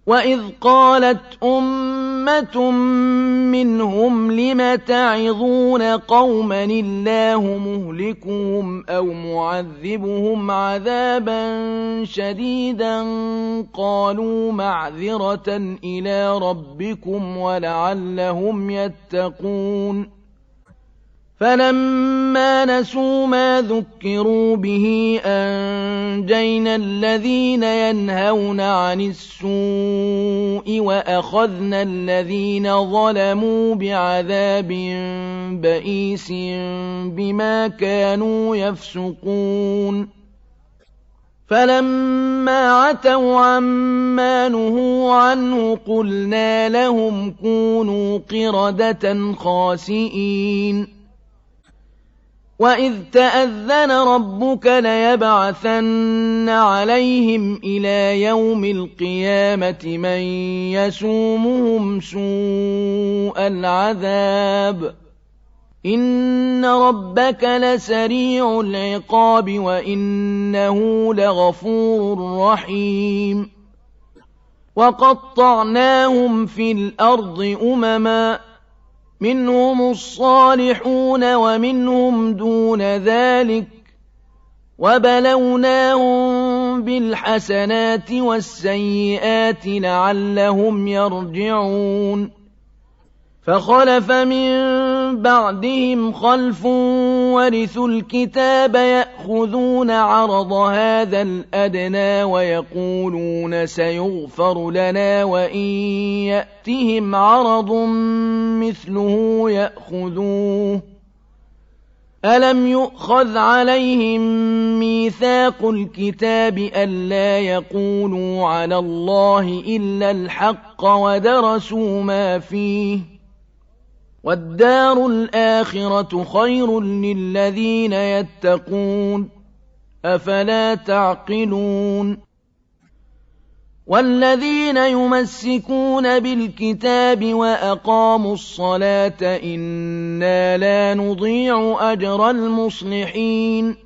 وَإِذْ قَالَتْ أُمَّةٌ مِّنْهُمْ لِمَ تَعِظُونَ قَوْمًا اللَّهُ مُهْلِكُهُمْ أَوْ مُعَذِّبُهُمْ عَذَابًا شَدِيدًا قَالُوا مَعْذِرَةً إِلَىٰ رَبِّكُمْ وَلَعَلَّهُمْ يَتَّقُونَ فَلَمَّا نَسُوا مَا ذُكِّرُوا بِهِ أَنجَيْنَا الَّذِينَ يَنْهَوْنَ عَنِ السُّوءِ وَأَخَذْنَا الَّذِينَ ظَلَمُوا بِعَذَابٍ بَئِيسٍ بِمَا كَانُوا يَفْسُقُونَ فَلَمَّا عَتَوْا عَمَّا نُهُوا عَنْهُ قُلْنَا لَهُمْ كُونُوا قِرَدَةً خَاسِئِينَ وَإِذْ تَأَذَّنَ رَبُّكَ لَيَبْعَثَنَّ عَلَيْهِمْ إِلَىٰ يَوْمِ الْقِيَامَةِ مَن يَسُومُهُمْ سُوءَ الْعَذَابِ إِنَّ رَبَّكَ لَسَرِيعُ الْعِقَابِ وَإِنَّهُ لَغَفُورٌ رَّحِيمٌ وَقَطَّعْنَاهُمْ فِي الْأَرْضِ أُمَمًا مِّنْهُمُ الصَّالِحُونَ وَمِنْهُمْ دُونَ ذَلِكَ وَبَلَوْنَاهُم بِالْحَسَنَاتِ وَالسَّيِّئَاتِ لَعَلَّهُمْ يَرْجِعُونَ فَخَلَفَ مِن بَعْدِهِمْ خَلْفٌ وَرِثُوا الْكِتَابَ يَأْخُذُونَ عَرَضَ هَٰذَا الْأَدْنَىٰ وَيَقُولُونَ سَيُغْفَرُ لَنَا وَإِن يَأْتِهِمْ عَرَضٌ مِّثْلُهُ يَأْخُذُوهُ أَلَمْ يُؤْخَذْ عَلَيْهِم مِّيثَاقُ الْكِتَابِ أَلَّا يَقُولُوا عَلَى اللَّهِ إِلَّا الْحَقَّ وَدَرَسُوا مَا فِيهِ وَالدَّارُ الْآخِرَةُ خَيْرٌ لِّلَّذِينَ يَتَّقُونَ أَفَلَا تَعْقِلُونَ وَالَّذِينَ يُمَسِّكُونَ بِالْكِتَابِ وَأَقَامُوا الصَّلَاةَ إِنَّا لَا نُضِيعُ أَجْرَ الْمُصْلِحِينَ